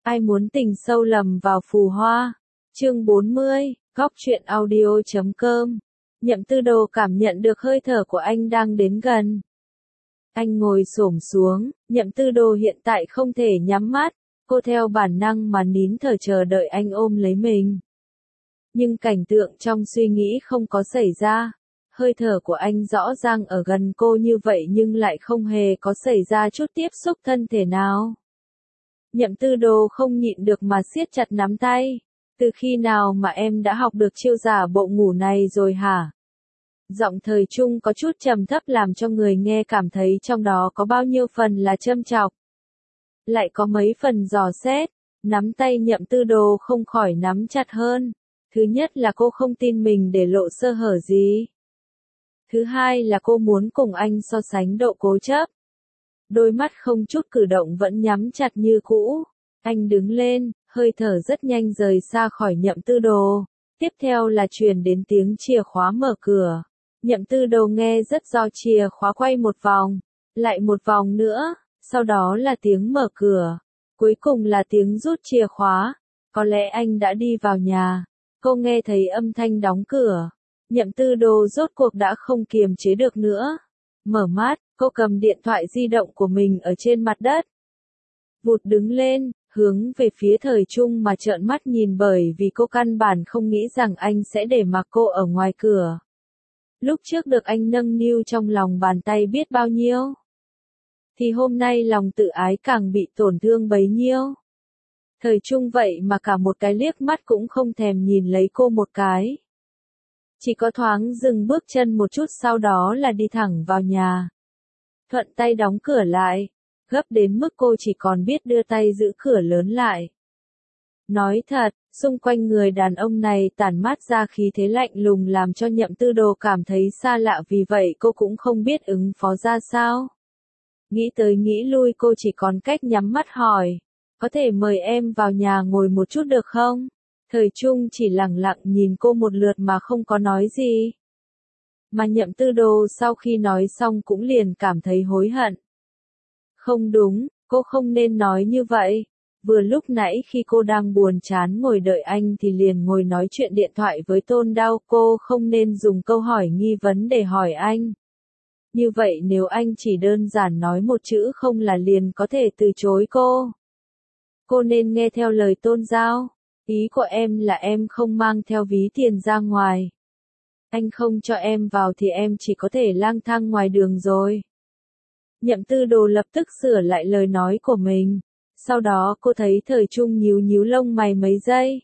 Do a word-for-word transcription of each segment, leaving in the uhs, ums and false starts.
Ai muốn tình sâu lầm vào phù hoa. Chương bốn mươi, góc truyện audio chấm com. Nhậm Tư Đồ cảm nhận được hơi thở của anh đang đến gần. Anh ngồi xổm xuống, Nhậm Tư Đồ hiện tại không thể nhắm mắt, cô theo bản năng mà nín thở chờ đợi anh ôm lấy mình. Nhưng cảnh tượng trong suy nghĩ không có xảy ra. Hơi thở của anh rõ ràng ở gần cô như vậy nhưng lại không hề có xảy ra chút tiếp xúc thân thể nào. Nhậm Tư Đồ không nhịn được mà siết chặt nắm tay. Từ khi nào mà em đã học được chiêu giả bộ ngủ này rồi hả? Giọng Thời Trung có chút trầm thấp làm cho người nghe cảm thấy trong đó có bao nhiêu phần là châm chọc. Lại có mấy phần dò xét, nắm tay Nhậm Tư Đồ không khỏi nắm chặt hơn. Thứ nhất là cô không tin mình để lộ sơ hở gì. Thứ hai là cô muốn cùng anh so sánh độ cố chấp. Đôi mắt không chút cử động vẫn nhắm chặt như cũ. Anh đứng lên, hơi thở rất nhanh rời xa khỏi Nhậm Tư Đồ. Tiếp theo là truyền đến tiếng chìa khóa mở cửa. Nhậm Tư Đồ nghe rất do chìa khóa quay một vòng, lại một vòng nữa, sau đó là tiếng mở cửa. Cuối cùng là tiếng rút chìa khóa. Có lẽ anh đã đi vào nhà. Cô nghe thấy âm thanh đóng cửa. Nhậm Tư Đồ rốt cuộc đã không kiềm chế được nữa. Mở mắt, cô cầm điện thoại di động của mình ở trên mặt đất. Vụt đứng lên, hướng về phía Thời Trung mà trợn mắt nhìn bởi vì cô căn bản không nghĩ rằng anh sẽ để mặc cô ở ngoài cửa. Lúc trước được anh nâng niu trong lòng bàn tay biết bao nhiêu. Thì hôm nay lòng tự ái càng bị tổn thương bấy nhiêu. Thời Trung vậy mà cả một cái liếc mắt cũng không thèm nhìn lấy cô một cái. Chỉ có thoáng dừng bước chân một chút sau đó là đi thẳng vào nhà. Thuận tay đóng cửa lại, gấp đến mức cô chỉ còn biết đưa tay giữ cửa lớn lại. Nói thật, xung quanh người đàn ông này tản mát ra khí thế lạnh lùng làm cho Nhậm Tư Đồ cảm thấy xa lạ vì vậy cô cũng không biết ứng phó ra sao. Nghĩ tới nghĩ lui cô chỉ còn cách nhắm mắt hỏi, có thể mời em vào nhà ngồi một chút được không? Thời Trung chỉ lặng lặng nhìn cô một lượt mà không có nói gì. Mà Nhậm Tư Đồ sau khi nói xong cũng liền cảm thấy hối hận. Không đúng, cô không nên nói như vậy. Vừa lúc nãy khi cô đang buồn chán ngồi đợi anh thì liền ngồi nói chuyện điện thoại với Tôn Đao, cô không nên dùng câu hỏi nghi vấn để hỏi anh. Như vậy nếu anh chỉ đơn giản nói một chữ không là liền có thể từ chối cô. Cô nên nghe theo lời Tôn Giao. Ý của em là em không mang theo ví tiền ra ngoài. Anh không cho em vào thì em chỉ có thể lang thang ngoài đường rồi. Nhậm Tư Đồ lập tức sửa lại lời nói của mình. Sau đó cô thấy Thời Trung nhíu nhíu lông mày mấy giây.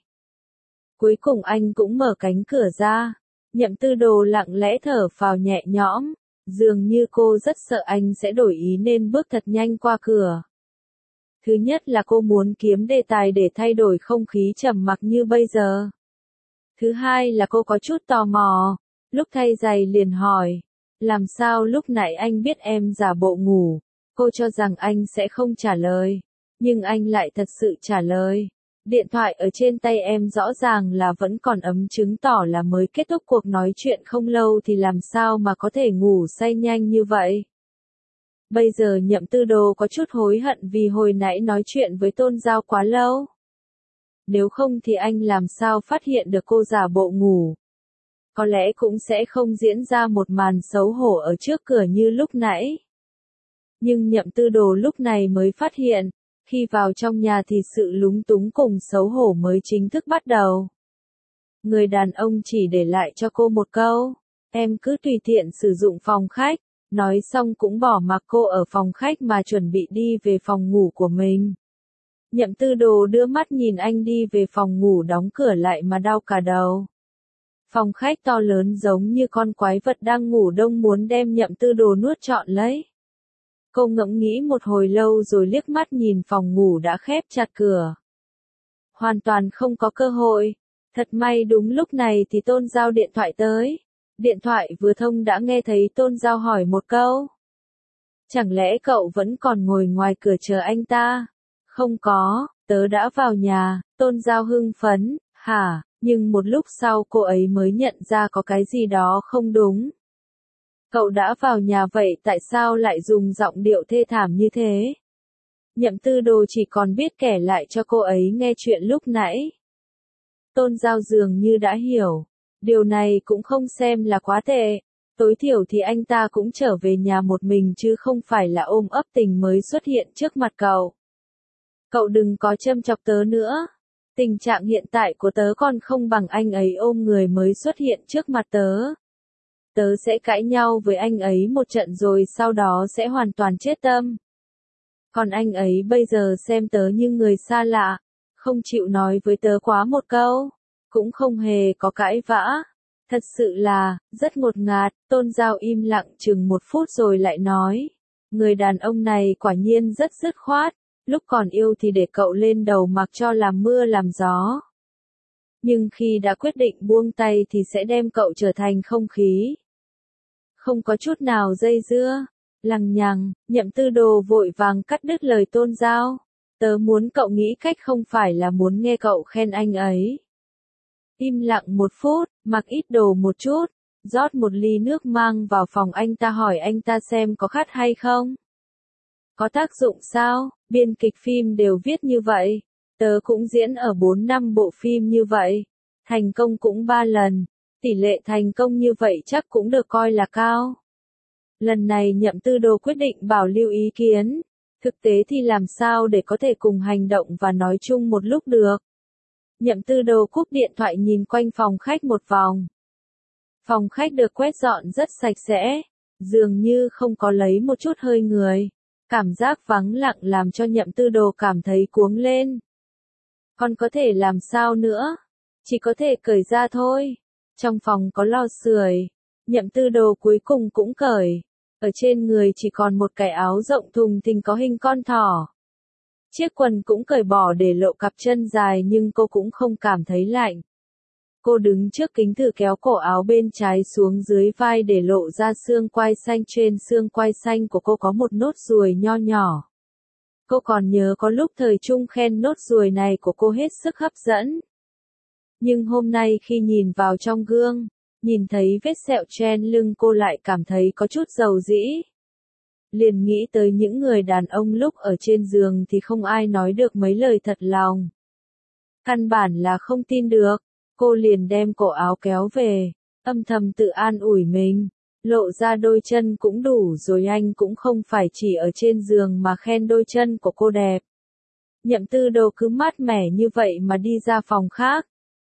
Cuối cùng anh cũng mở cánh cửa ra. Nhậm Tư Đồ lặng lẽ thở phào nhẹ nhõm. Dường như cô rất sợ anh sẽ đổi ý nên bước thật nhanh qua cửa. Thứ nhất là cô muốn kiếm đề tài để thay đổi không khí trầm mặc như bây giờ. Thứ hai là cô có chút tò mò. Lúc thay giày liền hỏi. Làm sao lúc nãy anh biết em giả bộ ngủ? Cô cho rằng anh sẽ không trả lời. Nhưng anh lại thật sự trả lời. Điện thoại ở trên tay em rõ ràng là vẫn còn ấm chứng tỏ là mới kết thúc cuộc nói chuyện không lâu thì làm sao mà có thể ngủ say nhanh như vậy. Bây giờ Nhậm Tư Đồ có chút hối hận vì hồi nãy nói chuyện với Tôn Giao quá lâu. Nếu không thì anh làm sao phát hiện được cô giả bộ ngủ. Có lẽ cũng sẽ không diễn ra một màn xấu hổ ở trước cửa như lúc nãy. Nhưng Nhậm Tư Đồ lúc này mới phát hiện, khi vào trong nhà thì sự lúng túng cùng xấu hổ mới chính thức bắt đầu. Người đàn ông chỉ để lại cho cô một câu, em cứ tùy tiện sử dụng phòng khách, nói xong cũng bỏ mặc cô ở phòng khách mà chuẩn bị đi về phòng ngủ của mình. Nhậm Tư Đồ đưa mắt nhìn anh đi về phòng ngủ đóng cửa lại mà đau cả đầu. Phòng khách to lớn giống như con quái vật đang ngủ đông muốn đem Nhậm Tư Đồ nuốt trọn lấy. Cô ngẫm nghĩ một hồi lâu rồi liếc mắt nhìn phòng ngủ đã khép chặt cửa. Hoàn toàn không có cơ hội. Thật may đúng lúc này thì Tôn Giao điện thoại tới. Điện thoại vừa thông đã nghe thấy Tôn Giao hỏi một câu. Chẳng lẽ cậu vẫn còn ngồi ngoài cửa chờ anh ta? Không có, tớ đã vào nhà. Tôn Giao hưng phấn, hả? Nhưng một lúc sau cô ấy mới nhận ra có cái gì đó không đúng. Cậu đã vào nhà vậy tại sao lại dùng giọng điệu thê thảm như thế? Nhậm Tư Đồ chỉ còn biết kể lại cho cô ấy nghe chuyện lúc nãy. Tôn Giao dường như đã hiểu. Điều này cũng không xem là quá tệ. Tối thiểu thì anh ta cũng trở về nhà một mình chứ không phải là ôm ấp tình mới xuất hiện trước mặt cậu. Cậu đừng có châm chọc tớ nữa. Tình trạng hiện tại của tớ còn không bằng anh ấy ôm người mới xuất hiện trước mặt tớ. Tớ sẽ cãi nhau với anh ấy một trận rồi sau đó sẽ hoàn toàn chết tâm. Còn anh ấy bây giờ xem tớ như người xa lạ, không chịu nói với tớ quá một câu, cũng không hề có cãi vã. Thật sự là, rất ngột ngạt. Tôn Giao im lặng chừng một phút rồi lại nói. Người đàn ông này quả nhiên rất dứt khoát, lúc còn yêu thì để cậu lên đầu mặc cho làm mưa làm gió. Nhưng khi đã quyết định buông tay thì sẽ đem cậu trở thành không khí. Không có chút nào dây dưa. Lằng nhằng, Nhậm Tư Đồ vội vàng cắt đứt lời Tôn Giao. Tớ muốn cậu nghĩ cách không phải là muốn nghe cậu khen anh ấy. Im lặng một phút, mặc ít đồ một chút, rót một ly nước mang vào phòng anh ta hỏi anh ta xem có khát hay không. Có tác dụng sao? Biên kịch phim đều viết như vậy. Tớ cũng diễn ở bốn năm bộ phim như vậy. Thành công cũng ba lần. Tỷ lệ thành công như vậy chắc cũng được coi là cao. Lần này Nhậm Tư Đồ quyết định bảo lưu ý kiến. Thực tế thì làm sao để có thể cùng hành động và nói chung một lúc được. Nhậm Tư Đồ cúp điện thoại nhìn quanh phòng khách một vòng. Phòng khách được quét dọn rất sạch sẽ, dường như không có lấy một chút hơi người. Cảm giác vắng lặng làm cho Nhậm Tư Đồ cảm thấy cuống lên. Còn có thể làm sao nữa? Chỉ có thể cởi ra thôi. Trong phòng có lò sưởi, Nhậm Tư Đồ cuối cùng cũng cởi. Ở trên người chỉ còn một cái áo rộng thùng thình có hình con thỏ. Chiếc quần cũng cởi bỏ để lộ cặp chân dài nhưng cô cũng không cảm thấy lạnh. Cô đứng trước kính thử kéo cổ áo bên trái xuống dưới vai để lộ ra xương quai xanh. Trên xương quai xanh của cô có một nốt ruồi nho nhỏ. Cô còn nhớ có lúc thời trung khen nốt ruồi này của cô hết sức hấp dẫn. Nhưng hôm nay khi nhìn vào trong gương, nhìn thấy vết sẹo trên lưng cô lại cảm thấy có chút dầu dĩ. Liền nghĩ tới những người đàn ông lúc ở trên giường thì không ai nói được mấy lời thật lòng. Căn bản là không tin được, cô liền đem cổ áo kéo về, âm thầm tự an ủi mình, lộ ra đôi chân cũng đủ rồi, anh cũng không phải chỉ ở trên giường mà khen đôi chân của cô đẹp. Nhậm Tư Đồ cứ mát mẻ như vậy mà đi ra phòng khác.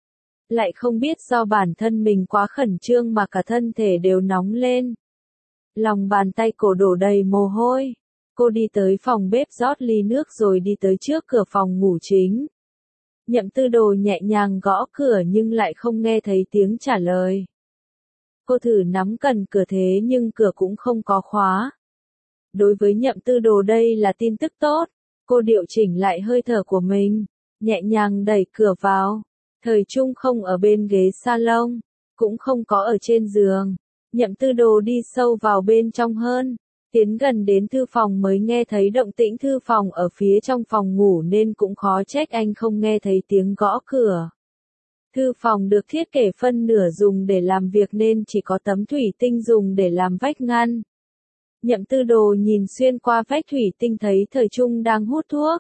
Lại không biết do bản thân mình quá khẩn trương mà cả thân thể đều nóng lên. Lòng bàn tay cổ đổ đầy mồ hôi. Cô đi tới phòng bếp rót ly nước rồi đi tới trước cửa phòng ngủ chính. Nhậm Tư Đồ nhẹ nhàng gõ cửa nhưng lại không nghe thấy tiếng trả lời. Cô thử nắm cần cửa thế nhưng cửa cũng không có khóa. Đối với Nhậm Tư Đồ đây là tin tức tốt. Cô điều chỉnh lại hơi thở của mình, nhẹ nhàng đẩy cửa vào. Thời Trung không ở bên ghế salon, cũng không có ở trên giường. Nhậm Tư Đồ đi sâu vào bên trong hơn, tiến gần đến thư phòng mới nghe thấy động tĩnh thư phòng ở phía trong phòng ngủ nên cũng khó trách anh không nghe thấy tiếng gõ cửa. Thư phòng được thiết kế phân nửa dùng để làm việc nên chỉ có tấm thủy tinh dùng để làm vách ngăn. Nhậm Tư Đồ nhìn xuyên qua vách thủy tinh thấy Thời Trung đang hút thuốc.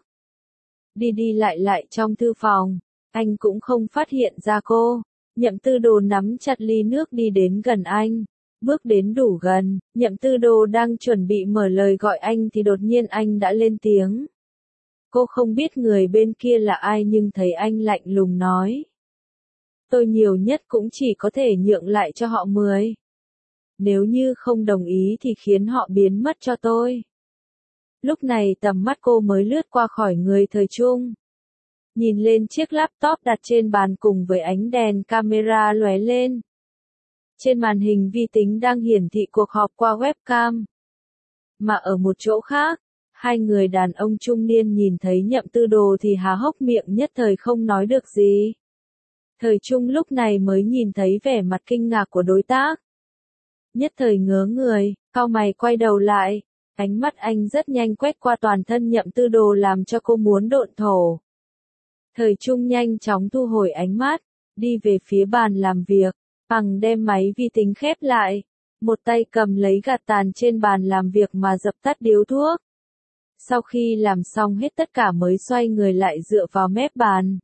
Đi đi lại lại trong thư phòng, anh cũng không phát hiện ra cô. Nhậm Tư Đồ nắm chặt ly nước đi đến gần anh. Bước đến đủ gần, Nhậm Tư Đồ đang chuẩn bị mở lời gọi anh thì đột nhiên anh đã lên tiếng. Cô không biết người bên kia là ai nhưng thấy anh lạnh lùng nói. Tôi nhiều nhất cũng chỉ có thể nhượng lại cho họ mười. Nếu như không đồng ý thì khiến họ biến mất cho tôi. Lúc này tầm mắt cô mới lướt qua khỏi người Thời Trung. Nhìn lên chiếc laptop đặt trên bàn cùng với ánh đèn camera lóe lên. Trên màn hình vi tính đang hiển thị cuộc họp qua webcam. Mà ở một chỗ khác, hai người đàn ông trung niên nhìn thấy Nhậm Tư Đồ thì há hốc miệng nhất thời không nói được gì. Thời Trung lúc này mới nhìn thấy vẻ mặt kinh ngạc của đối tác. Nhất thời ngớ người, cau mày quay đầu lại. Ánh mắt anh rất nhanh quét qua toàn thân Nhậm Tư Đồ làm cho cô muốn độn thổ. Thời Trung nhanh chóng thu hồi ánh mắt, đi về phía bàn làm việc, bằng đem máy vi tính khép lại, một tay cầm lấy gạt tàn trên bàn làm việc mà dập tắt điếu thuốc. Sau khi làm xong hết tất cả mới xoay người lại dựa vào mép bàn.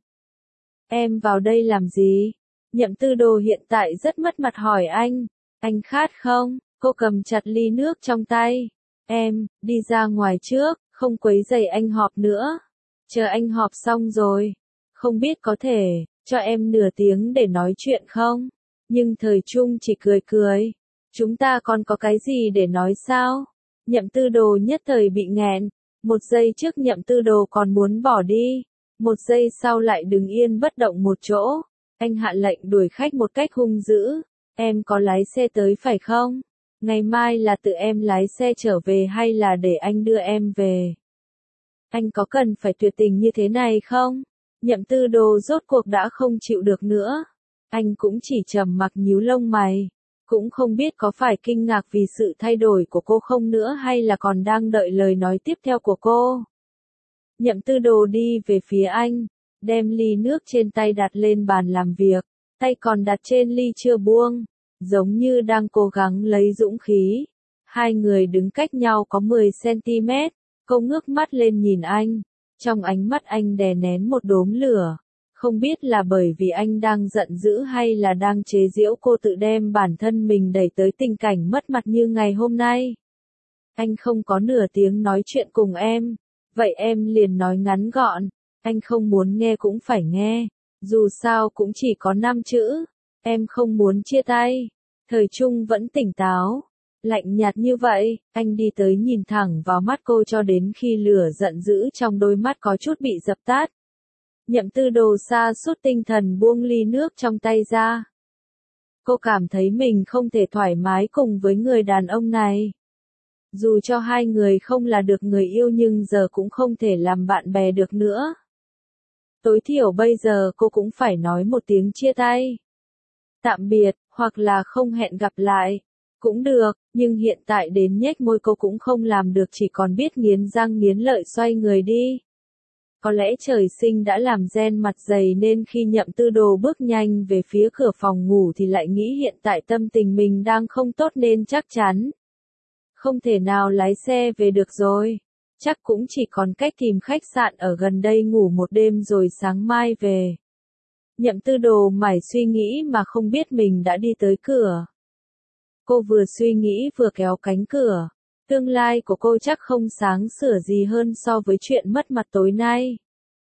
Em vào đây làm gì? Nhậm Tư Đồ hiện tại rất mất mặt hỏi anh. Anh khát không? Cô cầm chặt ly nước trong tay. Em, đi ra ngoài trước, không quấy rầy anh họp nữa. Chờ anh họp xong rồi. Không biết có thể, cho em nửa tiếng để nói chuyện không? Nhưng Thời Trung chỉ cười cười. Chúng ta còn có cái gì để nói sao? Nhậm Tư Đồ nhất thời bị nghẹn. Một giây trước Nhậm Tư Đồ còn muốn bỏ đi. Một giây sau lại đứng yên bất động một chỗ. Anh hạ lệnh đuổi khách một cách hung dữ. Em có lái xe tới phải không? Ngày mai là tự em lái xe trở về hay là để anh đưa em về? Anh có cần phải tuyệt tình như thế này không? Nhậm Tư Đồ rốt cuộc đã không chịu được nữa. Anh cũng chỉ trầm mặc nhíu lông mày. Cũng không biết có phải kinh ngạc vì sự thay đổi của cô không nữa hay là còn đang đợi lời nói tiếp theo của cô. Nhậm Tư Đồ đi về phía anh, đem ly nước trên tay đặt lên bàn làm việc, tay còn đặt trên ly chưa buông, giống như đang cố gắng lấy dũng khí. Hai người đứng cách nhau có mười xăng-ti-mét, cô ngước mắt lên nhìn anh, trong ánh mắt anh đè nén một đốm lửa. Không biết là bởi vì anh đang giận dữ hay là đang chế giễu cô tự đem bản thân mình đẩy tới tình cảnh mất mặt như ngày hôm nay. Anh không có nửa tiếng nói chuyện cùng em, vậy em liền nói ngắn gọn, anh không muốn nghe cũng phải nghe, dù sao cũng chỉ có năm chữ, em không muốn chia tay. Thời Trung vẫn tỉnh táo, lạnh nhạt như vậy, anh đi tới nhìn thẳng vào mắt cô cho đến khi lửa giận dữ trong đôi mắt có chút bị dập tắt. Nhậm Tư Đồ sa sút tinh thần buông ly nước trong tay ra. Cô cảm thấy mình không thể thoải mái cùng với người đàn ông này. Dù cho hai người không là được người yêu nhưng giờ cũng không thể làm bạn bè được nữa. Tối thiểu bây giờ cô cũng phải nói một tiếng chia tay. Tạm biệt, hoặc là không hẹn gặp lại. Cũng được, nhưng hiện tại đến nhếch môi cô cũng không làm được, chỉ còn biết nghiến răng nghiến lợi xoay người đi. Có lẽ trời sinh đã làm gen mặt dày nên khi Nhậm Tư Đồ bước nhanh về phía cửa phòng ngủ thì lại nghĩ hiện tại tâm tình mình đang không tốt nên chắc chắn không thể nào lái xe về được rồi. Chắc cũng chỉ còn cách tìm khách sạn ở gần đây ngủ một đêm rồi sáng mai về. Nhậm Tư Đồ mải suy nghĩ mà không biết mình đã đi tới cửa. Cô vừa suy nghĩ vừa kéo cánh cửa. Tương lai của cô chắc không sáng sủa gì hơn so với chuyện mất mặt tối nay.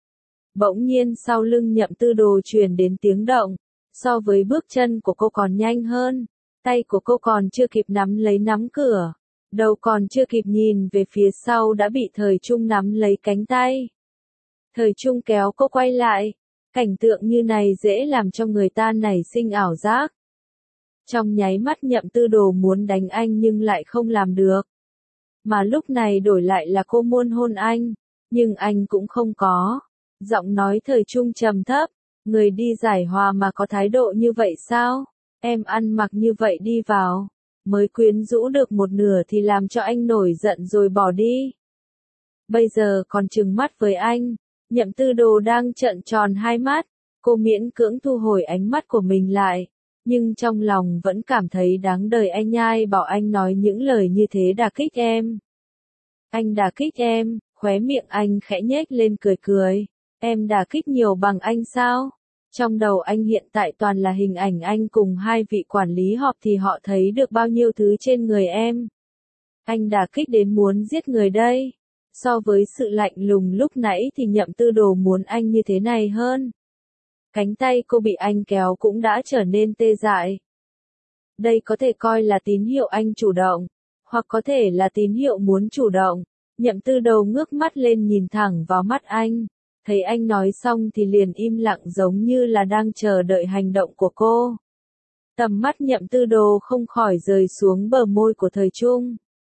Bỗng nhiên sau lưng Nhậm Tư Đồ truyền đến tiếng động, so với bước chân của cô còn nhanh hơn, tay của cô còn chưa kịp nắm lấy nắm cửa, đầu còn chưa kịp nhìn về phía sau đã bị Thời Trung nắm lấy cánh tay. Thời Trung kéo cô quay lại, cảnh tượng như này dễ làm cho người ta nảy sinh ảo giác. Trong nháy mắt Nhậm Tư Đồ muốn đánh anh nhưng lại không làm được. Mà lúc này đổi lại là cô muốn hôn anh, nhưng anh cũng không có. Giọng nói Thời Trung trầm thấp, người đi giải hòa mà có thái độ như vậy sao? Em ăn mặc như vậy đi vào, mới quyến rũ được một nửa thì làm cho anh nổi giận rồi bỏ đi. Bây giờ còn trừng mắt với anh, Nhậm Tư Đồ đang trợn tròn hai mắt, cô miễn cưỡng thu hồi ánh mắt của mình lại. Nhưng trong lòng vẫn cảm thấy đáng đời anh nhai bảo anh nói những lời như thế đả kích em. Anh đả kích em, khóe miệng anh khẽ nhếch lên cười cười. Em đả kích nhiều bằng anh sao? Trong đầu anh hiện tại toàn là hình ảnh anh cùng hai vị quản lý họp thì họ thấy được bao nhiêu thứ trên người em. Anh đả kích đến muốn giết người đây. So với sự lạnh lùng lúc nãy thì Nhậm Tư Đồ muốn anh như thế này hơn. Cánh tay cô bị anh kéo cũng đã trở nên tê dại. Đây có thể coi là tín hiệu anh chủ động, hoặc có thể là tín hiệu muốn chủ động. Nhậm Tư Đồ ngước mắt lên nhìn thẳng vào mắt anh, thấy anh nói xong thì liền im lặng giống như là đang chờ đợi hành động của cô. Tầm mắt Nhậm Tư Đồ không khỏi rời xuống bờ môi của Thời Trung.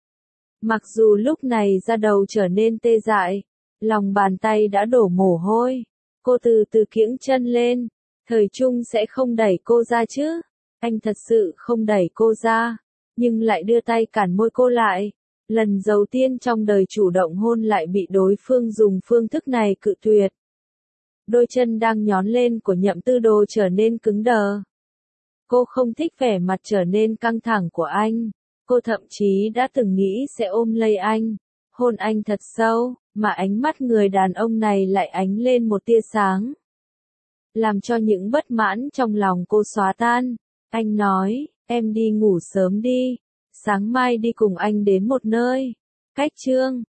Mặc dù lúc này da đầu trở nên tê dại, lòng bàn tay đã đổ mồ hôi. Cô từ từ kiễng chân lên, Thời Trung sẽ không đẩy cô ra chứ? Anh thật sự không đẩy cô ra, nhưng lại đưa tay cản môi cô lại. Lần đầu tiên trong đời chủ động hôn lại bị đối phương dùng phương thức này cự tuyệt. Đôi chân đang nhón lên của Nhậm Tư Đồ trở nên cứng đờ. Cô không thích vẻ mặt trở nên căng thẳng của anh. Cô thậm chí đã từng nghĩ sẽ ôm lấy anh, hôn anh thật sâu, mà ánh mắt người đàn ông này lại ánh lên một tia sáng, làm cho những bất mãn trong lòng cô xóa tan. Anh nói, em đi ngủ sớm đi, sáng mai đi cùng anh đến một nơi, cách Trương